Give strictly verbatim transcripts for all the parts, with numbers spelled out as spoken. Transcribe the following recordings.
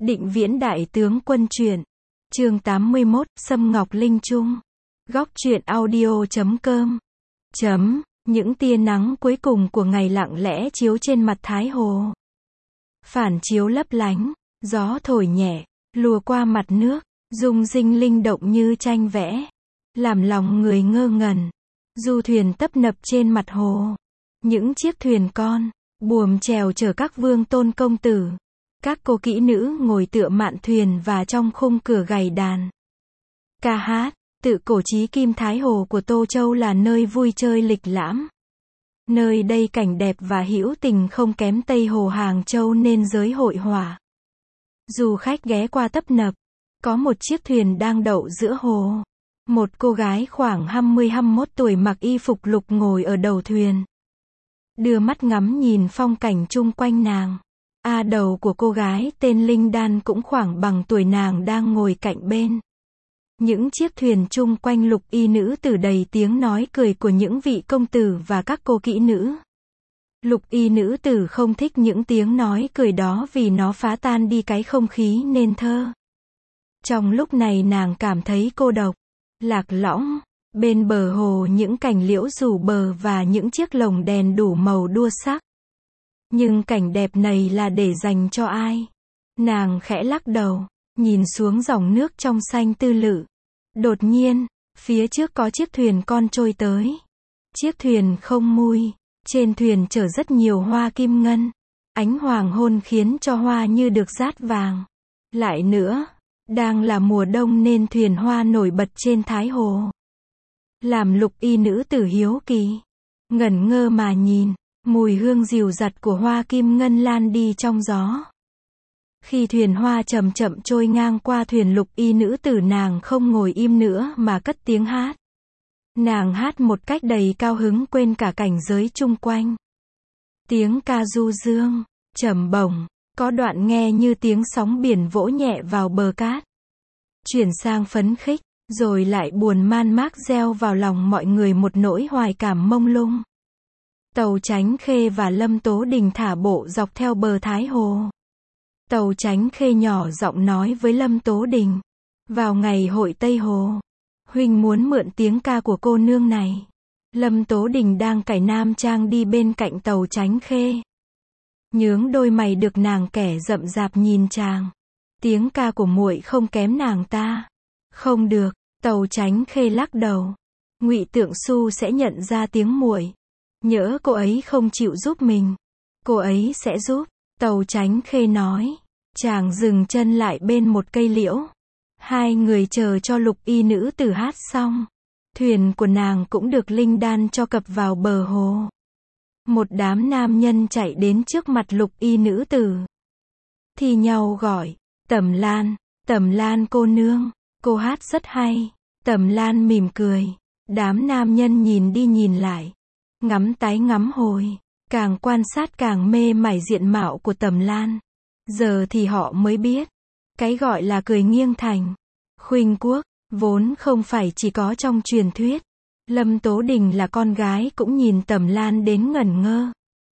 Định Viễn Đại Tướng Quân truyện. Chương tám mươi mốt, Sâm Ngọc Linh Trung. Góc truyện audio chấm com. Chấm, những tia nắng cuối cùng của ngày lặng lẽ chiếu trên mặt Thái Hồ. Phản chiếu lấp lánh, gió thổi nhẹ, lùa qua mặt nước, rung rinh linh động như tranh vẽ, làm lòng người ngơ ngẩn. Du thuyền tấp nập trên mặt hồ. Những chiếc thuyền con, buồm chèo chở các vương tôn công tử. Các cô kỹ nữ ngồi tựa mạn thuyền và trong khung cửa gảy đàn. Ca hát, tự cổ chí kim Thái Hồ của Tô Châu là nơi vui chơi lịch lãm. Nơi đây cảnh đẹp và hữu tình không kém Tây Hồ Hàng Châu nên giới hội họa. Du khách ghé qua tấp nập. Có một chiếc thuyền đang đậu giữa hồ. Một cô gái khoảng hai mươi hai mươi mốt tuổi mặc y phục lục ngồi ở đầu thuyền. Đưa mắt ngắm nhìn phong cảnh chung quanh nàng. A đầu của cô gái tên Linh Đan cũng khoảng bằng tuổi nàng đang ngồi cạnh bên. Những chiếc thuyền chung quanh lục y nữ tử đầy tiếng nói cười của những vị công tử và các cô kỹ nữ. Lục y nữ tử không thích những tiếng nói cười đó vì nó phá tan đi cái không khí nên thơ. Trong lúc này nàng cảm thấy cô độc, lạc lõng. Bên bờ hồ những cành liễu rủ bờ và những chiếc lồng đèn đủ màu đua sắc. Nhưng cảnh đẹp này là để dành cho ai? Nàng khẽ lắc đầu, nhìn xuống dòng nước trong xanh tư lự. Đột nhiên, phía trước có chiếc thuyền con trôi tới. Chiếc thuyền không mui, trên thuyền chở rất nhiều hoa kim ngân. Ánh hoàng hôn khiến cho hoa như được dát vàng. Lại nữa, đang là mùa đông nên thuyền hoa nổi bật trên Thái Hồ. Làm lục y nữ tử hiếu kỳ, ngẩn ngơ mà nhìn. Mùi hương dịu dặt của hoa kim ngân lan đi trong gió. Khi thuyền hoa chậm chậm trôi ngang qua thuyền lục y nữ tử nàng không ngồi im nữa mà cất tiếng hát. Nàng hát một cách đầy cao hứng quên cả cảnh giới chung quanh. Tiếng ca du dương, trầm bổng, có đoạn nghe như tiếng sóng biển vỗ nhẹ vào bờ cát. Chuyển sang phấn khích, rồi lại buồn man mác gieo vào lòng mọi người một nỗi hoài cảm mông lung. Tàu Chánh Khê và Lâm Tố Đình thả bộ dọc theo bờ Thái Hồ. Tàu Chánh Khê nhỏ giọng nói với Lâm Tố Đình. Vào ngày hội Tây Hồ, huynh muốn mượn tiếng ca của cô nương này. Lâm Tố Đình đang cải nam trang đi bên cạnh tàu Chánh Khê. Nhướng đôi mày được nàng kẻ rậm rạp nhìn chàng. Tiếng ca của muội không kém nàng ta. Không được, tàu Chánh Khê lắc đầu. Ngụy Tượng Xu sẽ nhận ra tiếng muội. Nhỡ cô ấy không chịu giúp mình, cô ấy sẽ giúp. Tàu Chánh Khê nói. Chàng dừng chân lại bên một cây liễu. Hai người chờ cho lục y nữ tử hát xong. Thuyền của nàng cũng được Linh Đan cho cập vào bờ hồ. Một đám nam nhân chạy đến trước mặt lục y nữ tử. Thì nhau gọi. Tẩm Lan, Tẩm Lan cô nương, cô hát rất hay. Tẩm Lan mỉm cười. Đám nam nhân nhìn đi nhìn lại. Ngắm tái ngắm hồi, càng quan sát càng mê mải diện mạo của Tẩm Lan. Giờ thì họ mới biết, cái gọi là cười nghiêng thành khuynh quốc, vốn không phải chỉ có trong truyền thuyết. Lâm Tố Đình là con gái cũng nhìn Tẩm Lan đến ngẩn ngơ.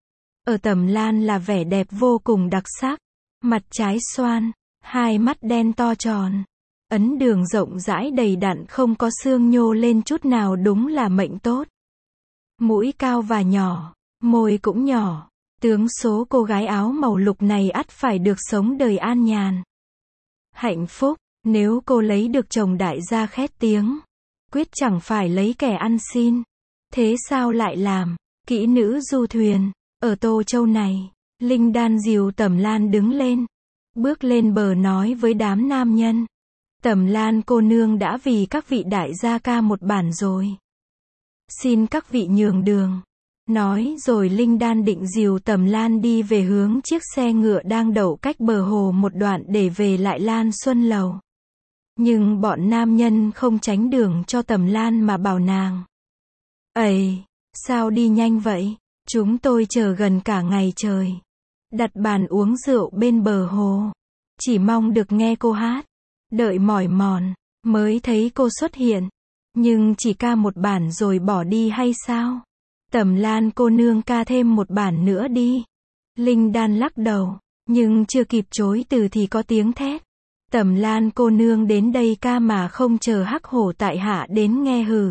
Ở Tẩm Lan là vẻ đẹp vô cùng đặc sắc, mặt trái xoan, hai mắt đen to tròn, ấn đường rộng rãi đầy đặn không có xương nhô lên chút nào, đúng là mệnh tốt. Mũi cao và nhỏ, môi cũng nhỏ. Tướng số cô gái áo màu lục này ắt phải được sống đời an nhàn. Hạnh phúc, nếu cô lấy được chồng đại gia khét tiếng. Quyết chẳng phải lấy kẻ ăn xin. Thế sao lại làm kỹ nữ du thuyền ở Tô Châu này? Linh Đan dìu Tẩm Lan đứng lên, bước lên bờ nói với đám nam nhân. Tẩm Lan cô nương đã vì các vị đại gia ca một bản rồi. Xin các vị nhường đường. Nói rồi Linh Đan định dìu Tẩm Lan đi về hướng chiếc xe ngựa đang đậu cách bờ hồ một đoạn để về lại Lan Xuân Lầu. Nhưng bọn nam nhân không tránh đường cho Tẩm Lan mà bảo nàng. Ây, sao đi nhanh vậy? Chúng tôi chờ gần cả ngày trời. Đặt bàn uống rượu bên bờ hồ. Chỉ mong được nghe cô hát. Đợi mỏi mòn, mới thấy cô xuất hiện. Nhưng chỉ ca một bản rồi bỏ đi hay sao? Tẩm Lan cô nương ca thêm một bản nữa đi. Linh Đan lắc đầu. Nhưng chưa kịp chối từ thì có tiếng thét. Tầm Lan cô nương đến đây ca mà không chờ Hắc Hổ tại hạ đến nghe hừ.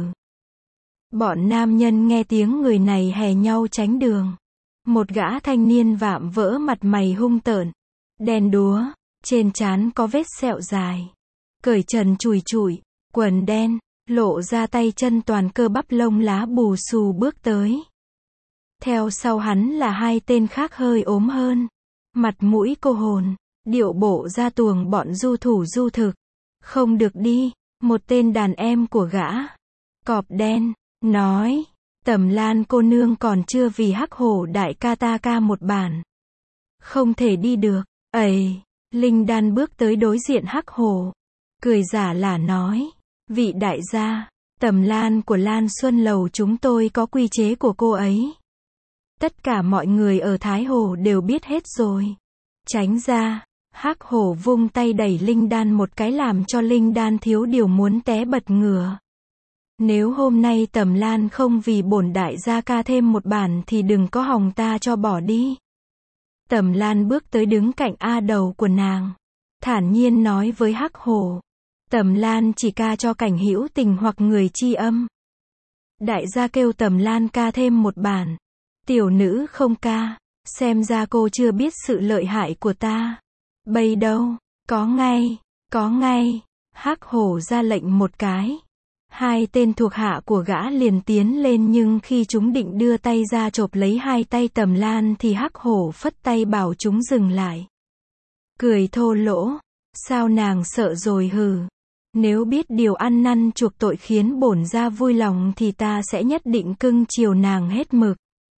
Bọn nam nhân nghe tiếng người này hè nhau tránh đường. Một gã thanh niên vạm vỡ mặt mày hung tợn, đen đúa, trên trán có vết sẹo dài. Cởi trần chùi chùi, quần đen, lộ ra tay chân toàn cơ bắp lông lá bù xù bước tới. Theo sau hắn là hai tên khác hơi ốm hơn. Mặt mũi cô hồn, điệu bộ ra tuồng bọn du thủ du thực. Không được đi, một tên đàn em của gã. Cọp đen, nói, Tầm Lan cô nương còn chưa vì Hắc Hổ đại ca ta ca một bản. Không thể đi được, ầy, Linh Đan bước tới đối diện Hắc Hổ. Cười giả lả nói, vị đại gia, Tầm Lan của Lan Xuân Lầu chúng tôi có quy chế của cô ấy. Tất cả mọi người ở Thái Hồ đều biết hết rồi. Tránh ra, Hắc Hổ vung tay đẩy Linh Đan một cái làm cho Linh Đan thiếu điều muốn té bật ngửa. Nếu hôm nay Tầm Lan không vì bổn đại gia ca thêm một bản thì đừng có hòng ta cho bỏ đi. Tầm Lan bước tới đứng cạnh A đầu của nàng. Thản nhiên nói với Hắc Hổ. Tầm Lan chỉ ca cho Cảnh Hữu Tình hoặc người chi âm. Đại gia kêu Tầm Lan ca thêm một bản. Tiểu nữ không ca. Xem ra cô chưa biết sự lợi hại của ta. Bây đâu, có ngay, có ngay. Hắc Hổ ra lệnh một cái. Hai tên thuộc hạ của gã liền tiến lên nhưng khi chúng định đưa tay ra chộp lấy hai tay Tầm Lan thì Hắc Hổ phất tay bảo chúng dừng lại. Cười thô lỗ, sao nàng sợ rồi hừ. Nếu biết điều ăn năn chuộc tội khiến bổn gia vui lòng thì ta sẽ nhất định cưng chiều nàng hết mực.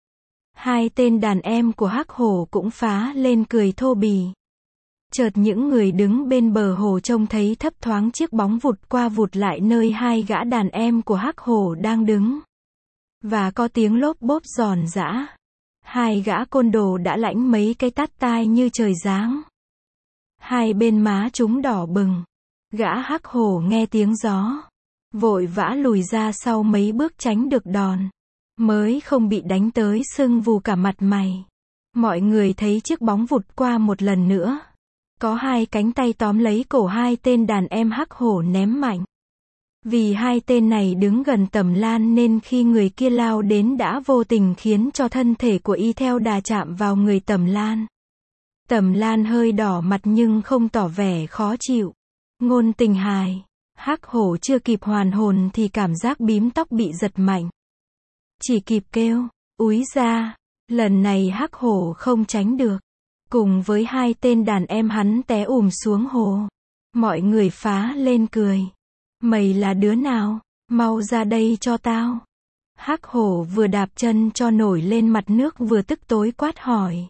Hai tên đàn em của Hắc Hổ cũng phá lên cười thô bỉ. Chợt những người đứng bên bờ hồ trông thấy thấp thoáng chiếc bóng vụt qua vụt lại nơi hai gã đàn em của Hắc Hổ đang đứng. Và có tiếng lốp bốp giòn giã. Hai gã côn đồ đã lãnh mấy cái tát tai như trời giáng. Hai bên má chúng đỏ bừng. Gã Hắc Hổ nghe tiếng gió. Vội vã lùi ra sau mấy bước tránh được đòn. Mới không bị đánh tới sưng vù cả mặt mày. Mọi người thấy chiếc bóng vụt qua một lần nữa. Có hai cánh tay tóm lấy cổ hai tên đàn em Hắc Hổ ném mạnh. Vì hai tên này đứng gần Tầm Lan nên khi người kia lao đến đã vô tình khiến cho thân thể của y theo đà chạm vào người Tầm Lan. Tầm Lan hơi đỏ mặt nhưng không tỏ vẻ khó chịu. Ngôn tình hài. Hắc Hổ chưa kịp hoàn hồn thì cảm giác bím tóc bị giật mạnh. Chỉ kịp kêu, úi ra. Lần này Hắc Hổ không tránh được. Cùng với hai tên đàn em hắn té ùm xuống hồ. Mọi người phá lên cười. Mày là đứa nào? Mau ra đây cho tao. Hắc Hổ vừa đạp chân cho nổi lên mặt nước vừa tức tối quát hỏi.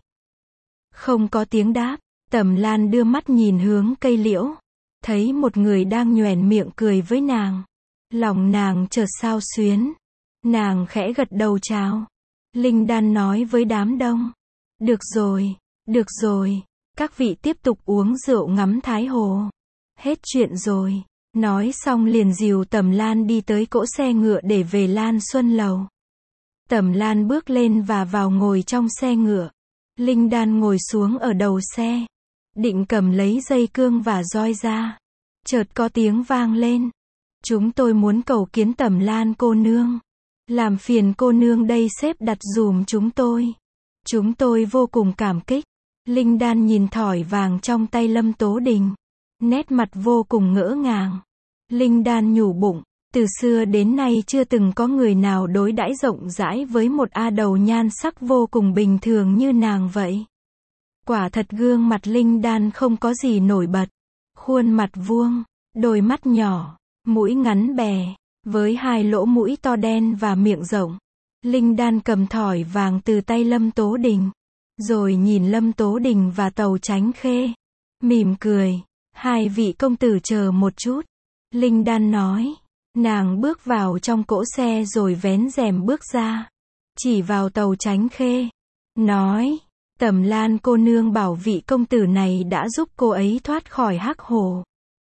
Không có tiếng đáp. Tầm Lan đưa mắt nhìn hướng cây liễu. Thấy một người đang nhoẻn miệng cười với nàng. Lòng nàng chợt xao xuyến. Nàng khẽ gật đầu chào. Linh Đan nói với đám đông. Được rồi, được rồi. Các vị tiếp tục uống rượu ngắm Thái Hồ. Hết chuyện rồi. Nói xong liền dìu Tầm Lan đi tới cỗ xe ngựa để về Lan Xuân Lầu. Tầm Lan bước lên và vào ngồi trong xe ngựa. Linh Đan ngồi xuống ở đầu xe. Định cầm lấy dây cương và roi ra. Chợt có tiếng vang lên. Chúng tôi muốn cầu kiến Tầm Lan cô nương. Làm phiền cô nương đây xếp đặt dùm chúng tôi. Chúng tôi vô cùng cảm kích. Linh Đan nhìn thỏi vàng trong tay Lâm Tố Đình. Nét mặt vô cùng ngỡ ngàng. Linh Đan nhủ bụng. Từ xưa đến nay chưa từng có người nào đối đãi rộng rãi với một A đầu nhan sắc vô cùng bình thường như nàng vậy. Quả thật gương mặt Linh Đan không có gì nổi bật. Khuôn mặt vuông, đôi mắt nhỏ, mũi ngắn bè, với hai lỗ mũi to đen và miệng rộng. Linh Đan cầm thỏi vàng từ tay Lâm Tố Đình. Rồi nhìn Lâm Tố Đình và Tàu Chánh Khê. Mỉm cười. Hai vị công tử chờ một chút. Linh Đan nói. Nàng bước vào trong cỗ xe rồi vén rèm bước ra. Chỉ vào Tàu Chánh Khê. Nói. Tầm Lan cô nương bảo vị công tử này đã giúp cô ấy thoát khỏi Hắc Hổ.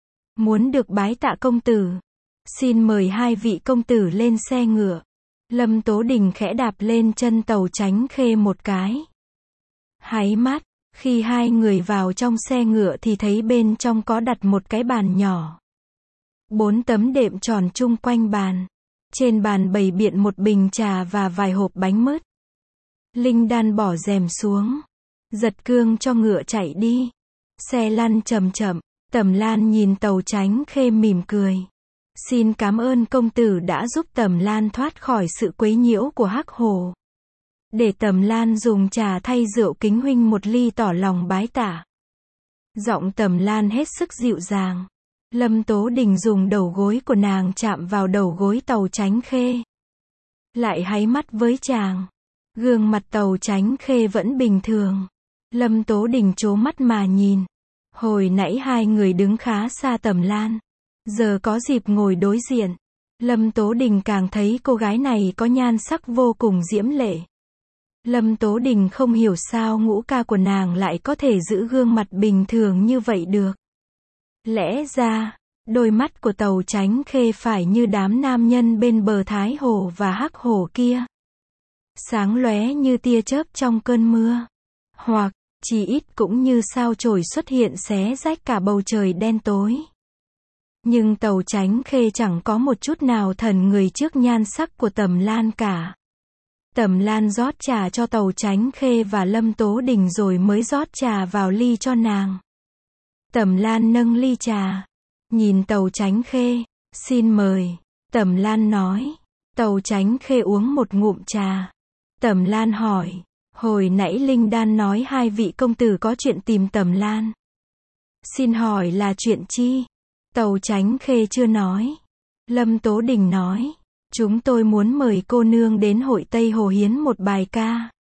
Muốn được bái tạ công tử. Xin mời hai vị công tử lên xe ngựa. Lâm Tố Đình khẽ đạp lên chân Tàu Chánh Khê một cái. Háy mắt, Khi hai người vào trong xe ngựa thì thấy bên trong có đặt một cái bàn nhỏ. Bốn tấm đệm tròn chung quanh bàn. Trên bàn bày biện một bình trà và vài hộp bánh mứt. Linh Đan bỏ rèm xuống. Giật cương cho ngựa chạy đi. Xe lăn chậm chậm. Tầm Lan nhìn Tàu Chánh Khê mỉm cười. Xin cảm ơn công tử đã giúp Tầm Lan thoát khỏi sự quấy nhiễu của Hắc Hổ. Để Tầm Lan dùng trà thay rượu kính huynh một ly tỏ lòng bái tạ. Giọng Tầm Lan hết sức dịu dàng. Lâm Tố Đình dùng đầu gối của nàng chạm vào đầu gối Tàu Chánh Khê. Lại háy mắt với chàng. Gương mặt Tàu Chánh Khê vẫn bình thường. Lâm Tố Đình trố mắt mà nhìn. Hồi nãy hai người đứng khá xa Tầm Lan. Giờ có dịp ngồi đối diện. Lâm Tố Đình càng thấy cô gái này có nhan sắc vô cùng diễm lệ. Lâm Tố Đình không hiểu sao ngũ ca của nàng lại có thể giữ gương mặt bình thường như vậy được. Lẽ ra, đôi mắt của Tàu Chánh Khê phải như đám nam nhân bên bờ Thái Hồ và Hắc Hồ kia. Sáng lóe như tia chớp trong cơn mưa. Hoặc, chỉ ít cũng như sao chổi xuất hiện xé rách cả bầu trời đen tối. Nhưng Tàu Chánh Khê chẳng có một chút nào thần người trước nhan sắc của Tầm Lan cả. Tầm Lan rót trà cho Tàu Chánh Khê và Lâm Tố Đình rồi mới rót trà vào ly cho nàng. Tầm Lan nâng ly trà. Nhìn Tàu Chánh Khê. Xin mời. Tầm Lan nói. Tàu Chánh Khê uống một ngụm trà. Tầm Lan hỏi. Hồi nãy Linh Đan nói hai vị công tử có chuyện tìm Tầm Lan. Xin hỏi là chuyện chi? Tàu Chánh Khê chưa nói. Lâm Tố Đình nói. Chúng tôi muốn mời cô nương đến hội Tây Hồ hiến một bài ca.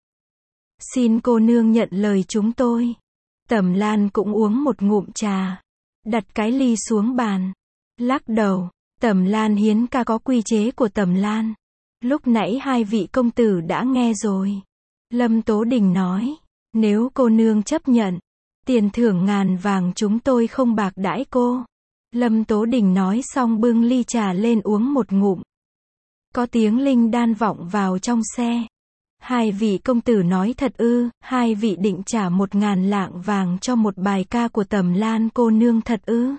Xin cô nương nhận lời chúng tôi. Tầm Lan cũng uống một ngụm trà. Đặt cái ly xuống bàn. Lắc đầu. Tầm Lan hiến ca có quy chế của Tầm Lan. Lúc nãy hai vị công tử đã nghe rồi. Lâm Tố Đình nói. Nếu cô nương chấp nhận, tiền thưởng ngàn vàng chúng tôi không bạc đãi cô. Lâm Tố Đình nói xong bưng ly trà lên uống một ngụm. Có tiếng Linh Đan vọng vào trong xe. Hai vị công tử nói thật ư? Hai vị định trả một ngàn lạng vàng cho một bài ca của Tầm Lan cô nương thật ư?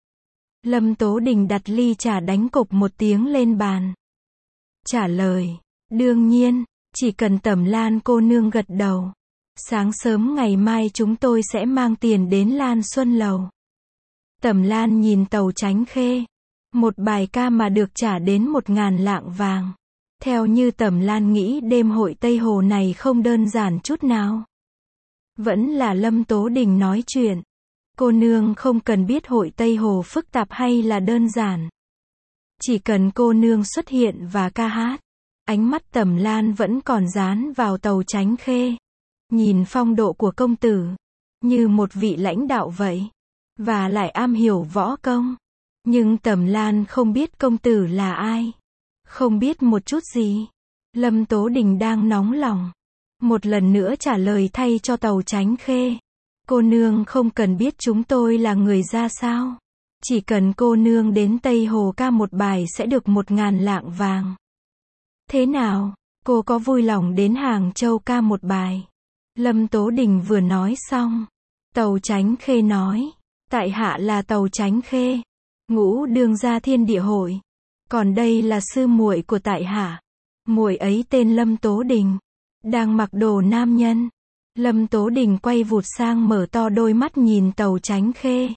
Lâm Tố Đình đặt ly trà đánh cộp một tiếng lên bàn. Trả lời. Đương nhiên, chỉ cần Tầm Lan cô nương gật đầu. Sáng sớm ngày mai chúng tôi sẽ mang tiền đến Lan Xuân Lầu. Tầm Lan nhìn Tàu Chánh Khê. Một bài ca mà được trả đến một ngàn lạng vàng. Theo như Tầm Lan nghĩ đêm hội Tây Hồ này không đơn giản chút nào. Vẫn là Lâm Tố Đình nói chuyện. Cô nương không cần biết hội Tây Hồ phức tạp hay là đơn giản. Chỉ cần cô nương xuất hiện và ca hát. Ánh mắt Tầm Lan vẫn còn dán vào Tàu Chánh Khê. Nhìn phong độ của công tử. Như một vị lãnh đạo vậy. Và lại am hiểu võ công. Nhưng Tầm Lan không biết công tử là ai. Không biết một chút gì. Lâm Tố Đình đang nóng lòng. Một lần nữa trả lời thay cho Tàu Chánh Khê. Cô nương không cần biết chúng tôi là người ra sao. Chỉ cần cô nương đến Tây Hồ ca một bài sẽ được một ngàn lạng vàng. Thế nào, cô có vui lòng đến Hàng Châu ca một bài? Lâm Tố Đình vừa nói xong. Tàu Chánh Khê nói. Tại hạ là Tàu Chánh Khê. Ngũ đương gia Thiên Địa Hội. Còn đây là sư muội của tại hạ. Muội ấy tên Lâm Tố Đình. Đang mặc đồ nam nhân. Lâm Tố Đình quay vụt sang mở to đôi mắt nhìn Tàu Chánh Khê.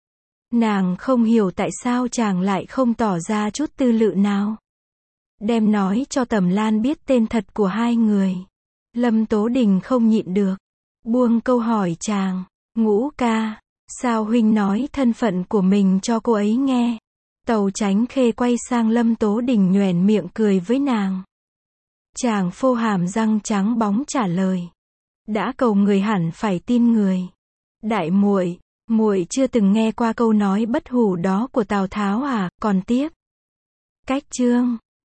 Nàng không hiểu tại sao chàng lại không tỏ ra chút tư lự nào. Đem nói cho Tầm Lan biết tên thật của hai người. Lâm Tố Đình không nhịn được. Buông câu hỏi chàng. Ngũ ca. Sao huynh nói thân phận của mình cho cô ấy nghe? Tàu Chánh Khê quay sang Lâm Tố Đình nhoẻn miệng cười với nàng. Chàng phô hàm răng trắng bóng trả lời. Đã cầu người hẳn phải tin người. Đại muội, muội chưa từng nghe qua câu nói bất hủ đó của Tào Tháo à? Còn tiếp. Cách chương